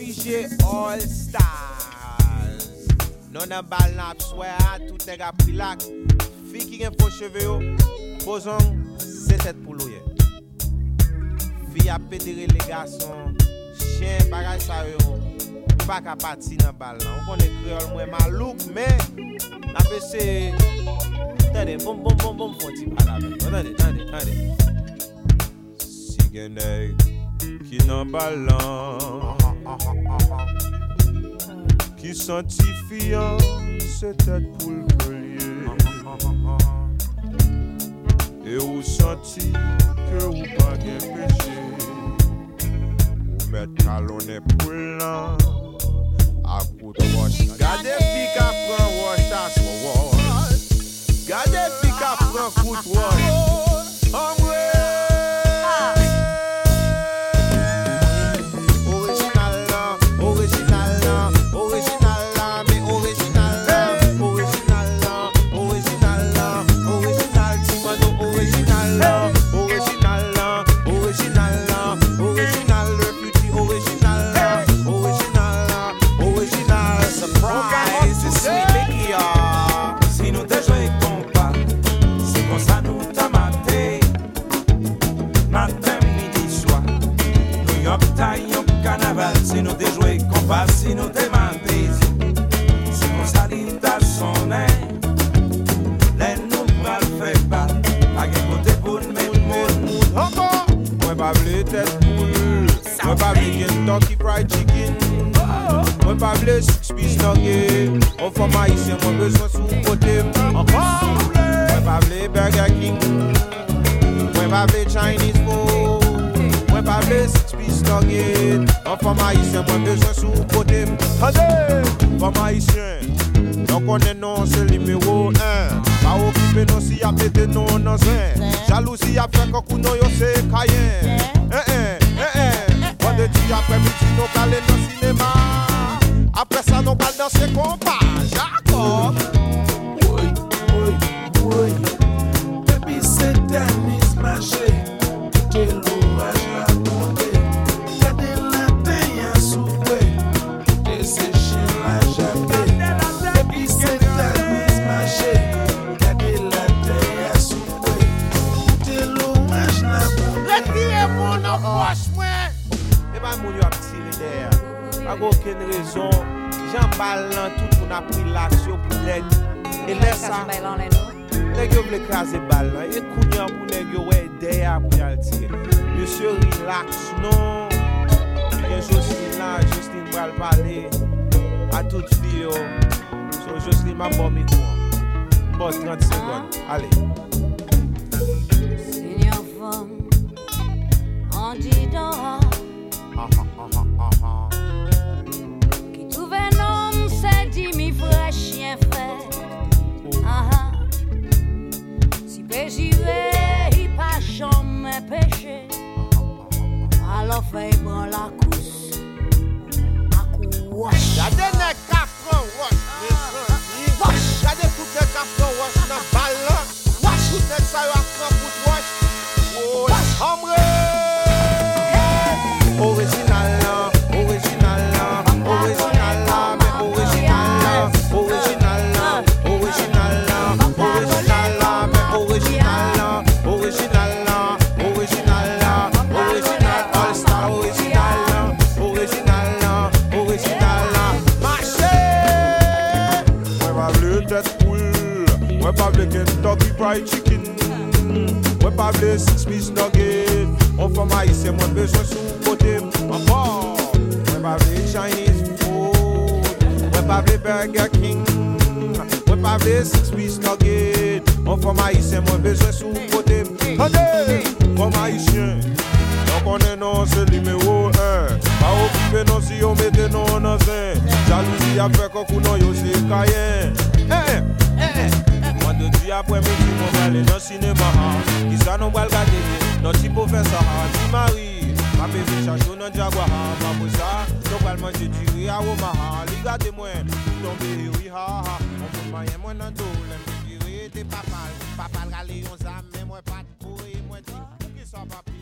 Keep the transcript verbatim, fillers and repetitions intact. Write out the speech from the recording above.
D J All Stars. Non a bal n'a soir tout est gars pris là. Fille qui gen faux cheveux posons c'est tête pour l'ouye. Fille a pédéré les garçons, chien bagage ça yo. Pas qu'à partir dans bal là. On connaît créole moins malouk mais n'a c'est attendez bom bom bom bom font ti bal avec. Attendez attendez attendez. Si gen qui nan bal là. Qui sanctifiant cette tête pour le collier. Et vous senti que vous pas de péché. Vous mettez calonné pour l'an. À coup de wash. Gardez pique à prendre wash à son wash. Gardez pique à prendre coup de wash. En vrai. Si nous déjouer compas, si nous démentis, si nous salit à son nez, les nous mal fait pas, à quel côté pour nous mettre mon encore. Moi pas vle tête poule, moi pas vle Kentucky Fried Chicken, moi pas vle six piece nugget, on fait maïsien, moi besoin sous côté encore. Moi pas vle Burger King, moi pas vle Chinese food, moi pas vle six piece nugget. Femme haïtien, moi besoin sous côté. Allez, femme haïtien, donc on est non, c'est le numéro un. Pas occupé non si y'a pété non non un. Jalousie y'a fait qu'un coup non yo c'est cayen. Eh eh eh eh. Moi de ti après midi nous calé dans cinéma. Après ça nous parle dans ses compas. Jacob. Oui, oui, oui. Baby c'est Dennis Maché. T'es l'orage la montée. Et ben mon yo a tiré derrière. Pas aucune raison. Jean Ballan tout on a pris l'action pour l'aide. Et laisse ça. Nèg yo vle craser balle là. Et kounya pour nèg yo ouais derrière pour y tirer. Monsieur relax non. Que Jocelyne là, Jocelyne va parler à toute fille. So Jocelyne m'a bon micro. Bon trente secondes. Allez. Seigneur femme, on dit dehors. Ah ah ah ah ah. Qui trouve un homme, c'est dit mi frère chien fait. Ah ah. Si péjiré, il pas jamais péché. Alors fait prend la course. À coup wash. La dernière capron wash. Wash. La dernière tout les capron wash dans balle. Wash. Tout les ça yo prend pour wash. Wash. Hombre. Original là, original là, original là, mais original là, original là, original là, original là, mais original là, original là, original là, original all star, original là, original là, original là, marché. Moi pas vle tête poule, moi pas vle Kentucky Fried Chicken, moi pas vle six piece nugget. On fait maïsien, moi besoin sous côté. Encore, moi pas vle Chinese food, moi pas vle Burger King, moi pas vle six piece nugget. On fait maïsien, moi besoin sous côté. Attendez, comme haïtien, donc on est non, c'est numéro un. Pas occupé non si on mette non en un. Jalousie a fait qu'on non yo c'est cayen. Eh eh eh. Moi de Dieu après midi, on va aller dans le cinéma. Qui ça nous va regarder? Notre professeur Hardy Marie, ma bébé chachou dans Jaguar, ma boussa, nous allons manger du riz à Omaha. Regardez-moi, tomber oui ha ha. On peut manger moins dans tout, les petits riz, t'es pas mal. Papa le galé, on s'aime, mais moi pas de pourri, moi dis, pour qui ça va?